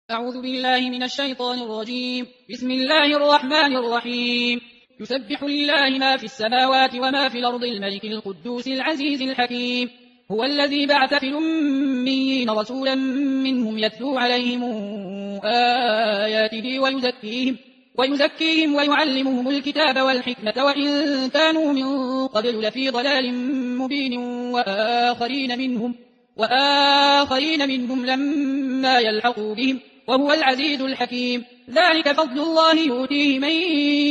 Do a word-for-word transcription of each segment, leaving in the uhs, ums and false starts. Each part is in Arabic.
أعوذ بالله من الشيطان الرجيم. بسم الله الرحمن الرحيم. يسبح لله ما في السماوات وما في الأرض الملك القدوس العزيز الحكيم. هو الذي بعث في الأميين رسولا منهم يتلو عليهم آياته ويزكيهم, ويزكيهم ويعلمهم الكتاب والحكمة وإن كانوا من قبل لفي ضلال مبين وآخرين منهم, وآخرين منهم لما يلحقوا بهم وهو العزيز الحكيم. ذلك فضل الله يؤتيه من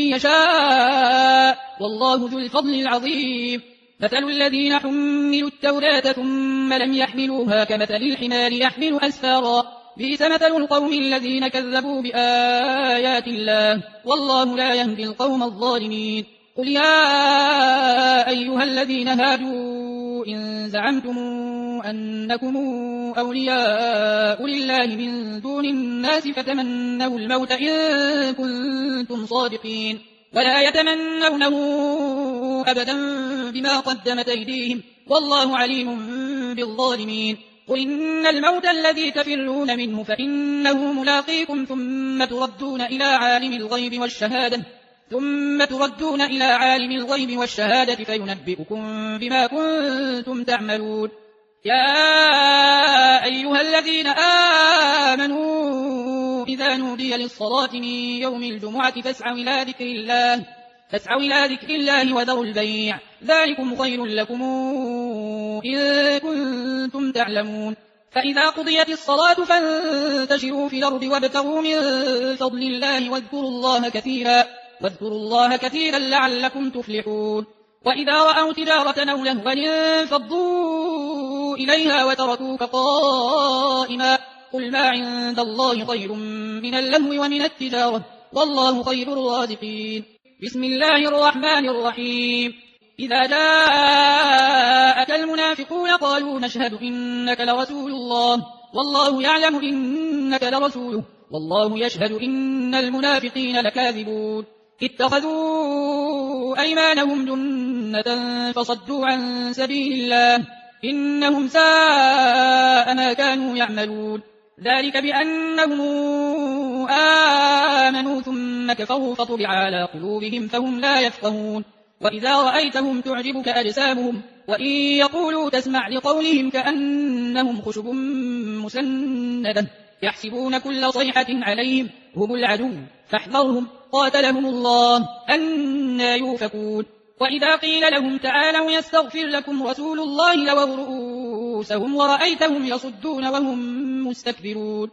يشاء والله ذو الفضل العظيم. مثل الذين حملوا التوراة ثم لم يحملوها كمثل الحمار يحمل أسفارا بئس مثل القوم الذين كذبوا بآيات الله والله لا يهدي القوم الظالمين. قل يا أيها الذين هادوا إن زعمتم أنكم أولياء لله من دون الناس فتمنوا الموت إن كنتم صادقين ولا يتمنونه أبدا بما قدمت أيديهم والله عليم بالظالمين. قل إن الموت الذي تفرون منه فإنه ملاقيكم ثم تردون إلى عالم الغيب والشهادة ثم تردون إلى عالم الغيب والشهادة فينبئكم بما كنتم تعملون. يا أيها الذين آمنوا إذا نودي للصلاة من يوم الجمعة فاسعوا إلى ذكر الله فاسعوا إلى ذكر الله وذروا البيع ذلكم خير لكم إن كنتم تعلمون. فإذا قضيت الصلاة فانتشروا في الأرض وابتغوا من فضل الله واذكروا الله كثيرا واذكروا الله كثيرا لعلكم تفلحون. وإذا رأوا تجارة أو لهوا انفضوا إليها وتركوك قائما قل ما عند الله خير من اللهو ومن التجارة والله خير الرازقين. بسم الله الرحمن الرحيم. إذا جاءك المنافقون قالوا نشهد إنك لرسول الله والله يعلم إنك لرسوله والله يشهد إن المنافقين لكاذبون. اتخذوا أيمانهم جنة فصدوا عن سبيل الله إنهم ساء ما كانوا يعملون. ذلك بأنهم آمنوا ثم كفروا فطبع على قلوبهم فهم لا يفقهون. وإذا رأيتهم تعجبك أجسامهم وإن يقولوا تسمع لقولهم كأنهم خشب مسندة يحسبون كل صيحة عليهم هم العدو فاحذرهم قاتلهم الله أنى يؤفكون. وإذا قيل لهم تعالوا يستغفر لكم رسول الله لووا رؤوسهم ورأيتهم يصدون وهم مستكبرون.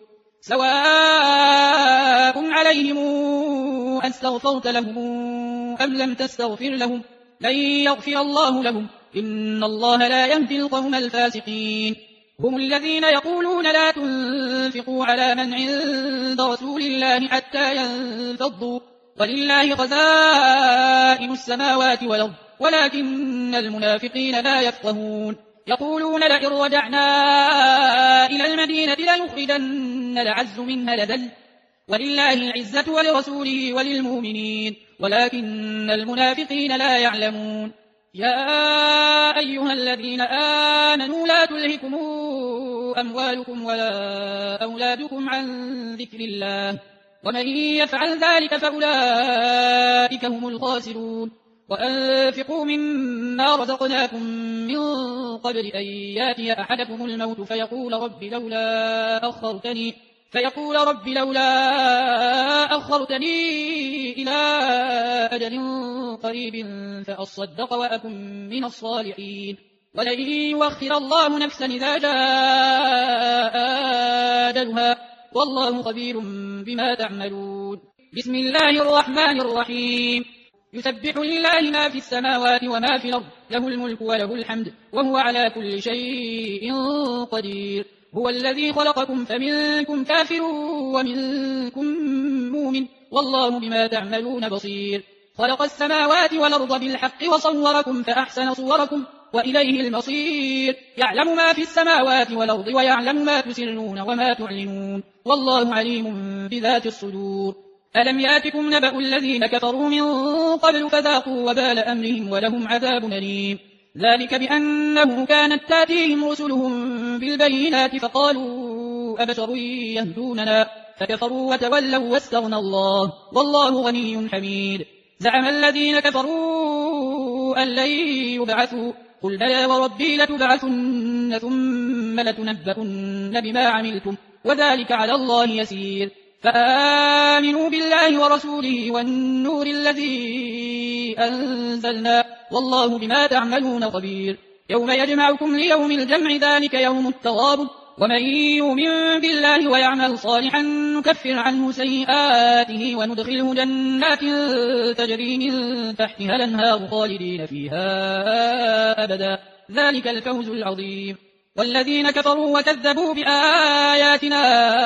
سواء عليهم أستغفرت لهم أم لم تستغفر لهم لن يغفر الله لهم إن الله لا يهدي القوم الفاسقين. هم الذين يقولون لا تنفقوا على من عند رسول الله حتى ينفضوا ولله خزائن السماوات والأرض ولكن المنافقين لا يفقهون. يقولون لئن رجعنا إلى المدينة لنخرجن الأعز منها الأذل ولله العزة ولرسوله وللمؤمنين ولكن المنافقين لا يعلمون. يا أيها الذين آمنوا لا تلهكم أموالكم ولا أولادكم عن ذكر الله ومن يفعل ذلك فأولئك هم الخاسرون. وأنفقوا مما رزقناكم من قبل أن ياتي أحدكم الموت فيقول رب لولا أخرتني فيقول رب لولا أخرتني إلى أجل قريب فأصدق وأكن من الصالحين ولن يؤخر الله نفسا إذا جاء أجلها والله خبير بما تعملون. بسم الله الرحمن الرحيم. يسبح لله ما في السماوات وما في الأرض له الملك وله الحمد وهو على كل شيء قدير. هو الذي خلقكم فمنكم كافر ومنكم مؤمن والله بما تعملون بصير. خلق السماوات والأرض بالحق وصوركم فأحسن صوركم وإليه المصير. يعلم ما في السماوات والأرض ويعلم ما تسرون وما تعلنون والله عليم بذات الصدور. ألم يأتكم نبأ الذين كفروا من قبل فذاقوا وبال أمرهم ولهم عذاب أليم. ذلك بأنه كانت تاتيهم رسلهم بالبينات فقالوا أبشر يهدوننا فكفروا وتولوا واستغنى الله والله غني حميد. زعم الذين كفروا أن لن يبعثوا قل بلى وربي لتبعثن ثم لتنبؤن بما عملتم وذلك على الله يسير. فآمنوا بالله ورسوله والنور الذي أنزلنا والله بما تعملون خبير. يوم يجمعكم ليوم الجمع ذلك يوم التغابن ومن يؤمن بالله ويعمل صالحا نكفر عنه سيئاته وندخله جنات تجري من تحتها الأنهار خالدين فيها أبدا ذلك الفوز العظيم. والذين كفروا وكذبوا بآياتنا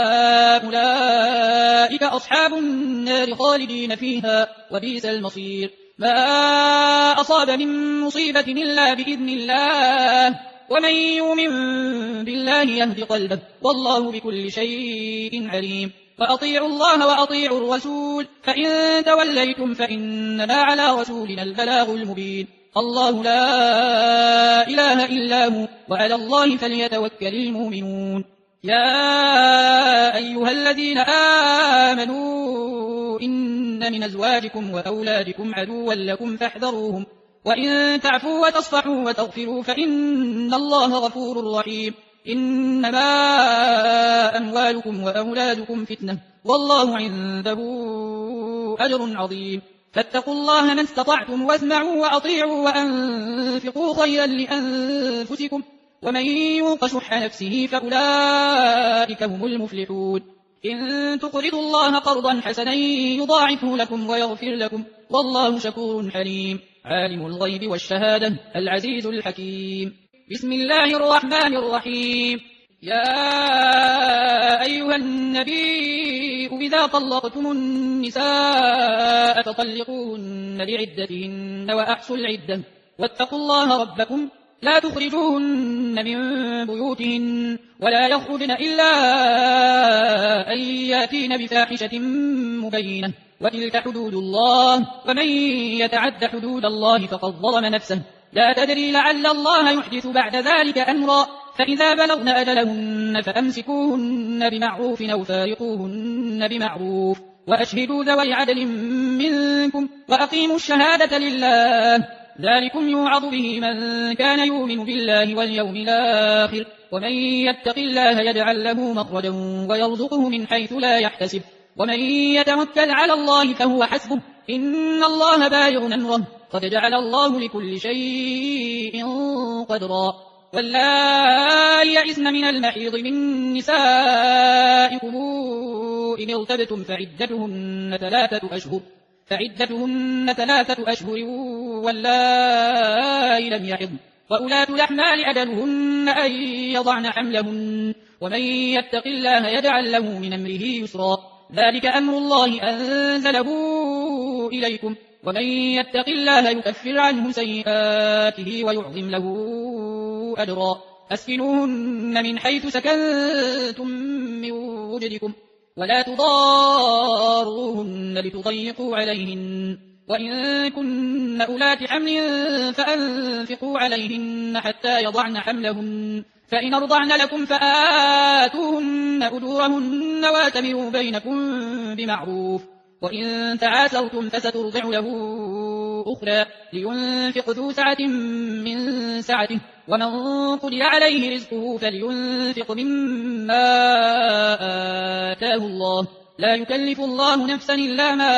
أولئك أصحاب النار خالدين فيها وبئس المصير. ما أصاب من مصيبة إلا بإذن الله ومن يؤمن بالله يهد قلبه والله بكل شيء عليم. فأطيعوا الله وأطيعوا الرسول فإن توليتم فإنما على رسولنا البلاغ المبين. الله لا إله إلا هو وعلى الله فليتوكل المؤمنون. يا أيها الذين آمنوا إن من أزواجكم وأولادكم عدوا لكم فاحذروهم وإن تعفوا وتصفحوا وتغفروا فإن الله غفور رحيم. إنما أموالكم وأولادكم فتنة والله عنده أجر عظيم. فاتقوا الله ما استطعتم واسمعوا وأطيعوا وأنفقوا خيرا لأنفسكم ومن يوق شح نفسه فأولئك هم المفلحون. إن تقرضوا الله قرضا حسنا يضاعفه لكم ويغفر لكم والله شكور حليم. عالم الغيب والشهادة العزيز الحكيم. بسم الله الرحمن الرحيم. يا أيها النبي إذا طلقتم النساء فطلقوهن لعدتهن وأحصوا العدة واتقوا الله ربكم لا تخرجوهن من بيوتهن ولا يخرجن إلا أن يأتين بفاحشة مبينة وتلك حدود الله ومن يتعد حدود الله فقد ظلم نفسه لا تدري لعل الله يحدث بعد ذلك أمرا. فإذا بلغن أجلهن فأمسكوهن بمعروف أو فارقوهن بمعروف وأشهدوا ذوي عدل منكم وأقيموا الشهادة لله ذلكم يوعظ به من كان يؤمن بالله واليوم الآخر ومن يتق الله يجعل له مخرجا ويرزقه من حيث لا يحتسب ومن يتوكل على الله فهو حسبه إن الله بالغ أمره قد جعل الله لكل شيء قدرا. واللائي يئسن من المحيض من نسائكم إن ارتبتم فعدتهن ثلاثة أشهر فعدتهن ثلاثة أشهر واللائي لم يحضن وأولاة الأحمال أجلهن أن يضعن حملهن ومن يتق الله يجعل له من أمره يسرا. ذلك أمر الله أنزله إليكم ومن يتق الله يكفر عنه سيئاته ويعظم له أجرا. أسكنوهن من حيث سكنتم من وجدكم ولا تضاروهن لتضيقوا عليهن وإن كن أولات حمل فأنفقوا عليهن حتى يضعن حملهن فإن أرضعن لكم فآتوهن أجورهن واتمروا بينكم بمعروف وإن تعاسرتم فسترضع له أخرى لينفق ذو سعة من سعته ومن قدر عليه رزقه فلينفق مما آتاه الله لا يكلف الله نفسا إلا ما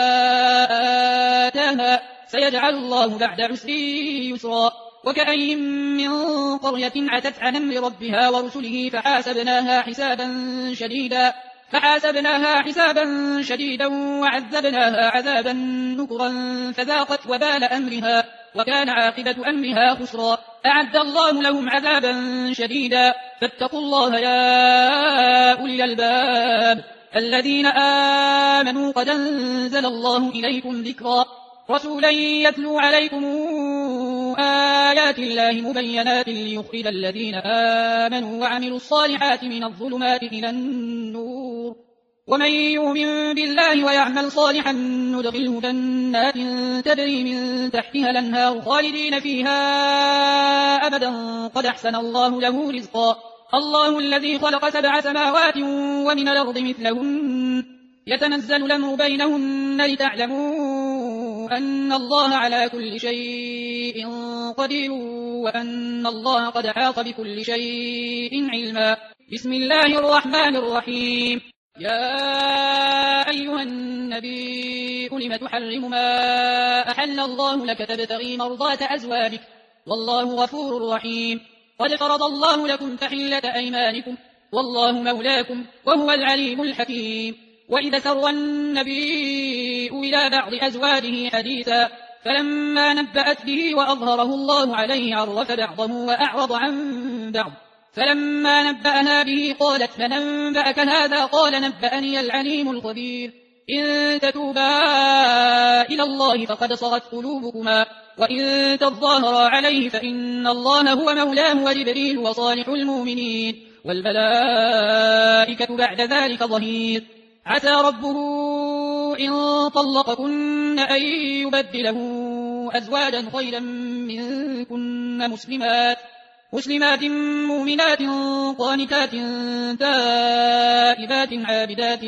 آتاها سيجعل الله بعد عسر يسرا. وكأي من قرية عتت عن أمر ربها ورسله فحاسبناها حسابا شديدا فحاسبناها حسابا شديدا وعذبناها عذابا نكرا فذاقت وبال أمرها وكان عاقبة أمرها خسرا. أعد الله لهم عذابا شديدا فاتقوا الله يا أولي الألباب الذين آمنوا قد أنزل الله إليكم ذكرا رسولا يتلو عليكم آيات الله مبينات ليخرج الذين آمنوا وعملوا الصالحات من الظلمات إلى النور ومن يؤمن بالله ويعمل صالحا ندخله جنات تجري من تحتها الأنهار خالدين فيها أبدا قد أحسن الله له رزقا. الله الذي خلق سبع سماوات ومن الأرض مثلهن يتنزل الأمر بينهن لتعلموا أن الله على كل شيء قدير وأن الله قد أحاط بكل شيء علما. بسم الله الرحمن الرحيم. يا أيها النبي لم تحرم ما أحل الله لك تبتغي مرضات أزواجك والله غفور رحيم. قد فرض الله لكم تحلة أيمانكم والله مولاكم وهو العليم الحكيم. وإذا سر النبي إلى بعض أزواجه حديثا فلما نبأت به وأظهره الله عليه عرف بعضه وأعرض عن بعض فلما نبأنا به قالت من أنبأك هذا قال نبأني العليم الخبير. إن تتوبا إلى الله فقد صغت قلوبكما وإن تظاهرا عليه فإن الله هو مولاه وجبريل وصالح المؤمنين والملائكة بعد ذلك ظهير. عسى ربه إن طلقكن أن يبدله أزواجا خيرا منكن مسلمات مسلمات مؤمنات قانتات تائبات عابدات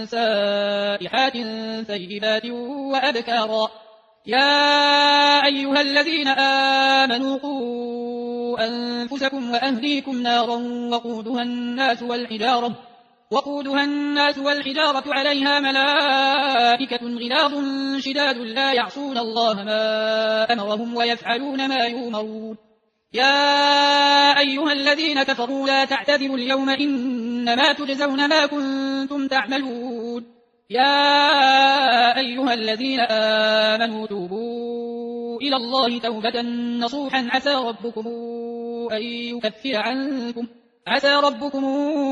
سائحات ثيبات وأبكارا. يا أيها الذين آمنوا قوا أنفسكم وأهليكم نارا وقودها الناس والحجارة وقودها الناس والحجارة عليها ملائكة غلاظ شداد لا يعصون الله ما أمرهم ويفعلون ما يؤمرون. يا أيها الذين كفروا لا تعتذروا اليوم إنما تجزون ما كنتم تعملون. يا أيها الذين آمنوا توبوا إلى الله توبة نصوحا عسى ربكم أن يكفر عنكم عسى ربكم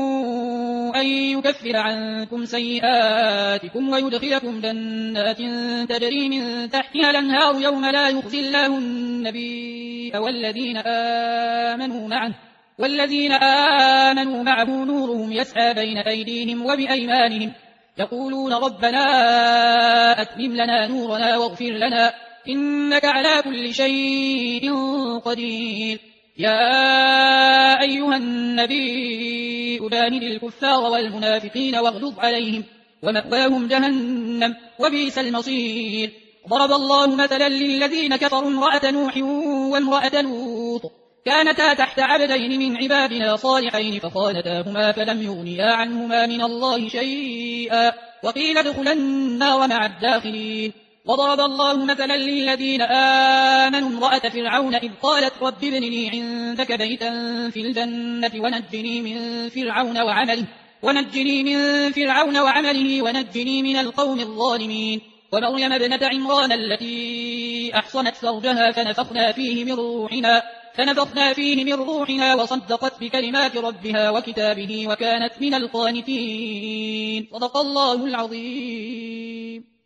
أن يكفر عنكم سيئاتكم ويدخلكم جنات تجري من تحتها الأنهار يوم لا يخزي الله النبي والذين آمنوا معه والذين آمنوا معه نورهم يسعى بين أيديهم وبأيمانهم يقولون ربنا أتمم لنا نورنا واغفر لنا إنك على كل شيء قدير. يا أيها النبي أجاهد الكفار والمنافقين واغلظ عليهم ومأواهم جهنم وبئس المصير. ضرب الله مثلا للذين كفروا امرأة نوح وامرأة لوط كانتا تحت عبدين من عبادنا صالحين فخانتاهما فلم يغنيا عنهما من الله شيئا وقيل ادخلا النار مع الداخلين. وضرب الله مثلا للذين آمنوا امرأة فرعون إذ قالت رب ابن لي عندك بيتا في الجنة ونجني من فرعون وعمله ونجني من فرعون وعمله ونجني من القوم الظالمين. ومريم ابنة عمران التي أحصنت فرجها فنفخنا فيه من روحنا فنفخنا فيه من روحنا وصدقت بكلمات ربها وكتابه وكانت من القانتين. صدق الله العظيم.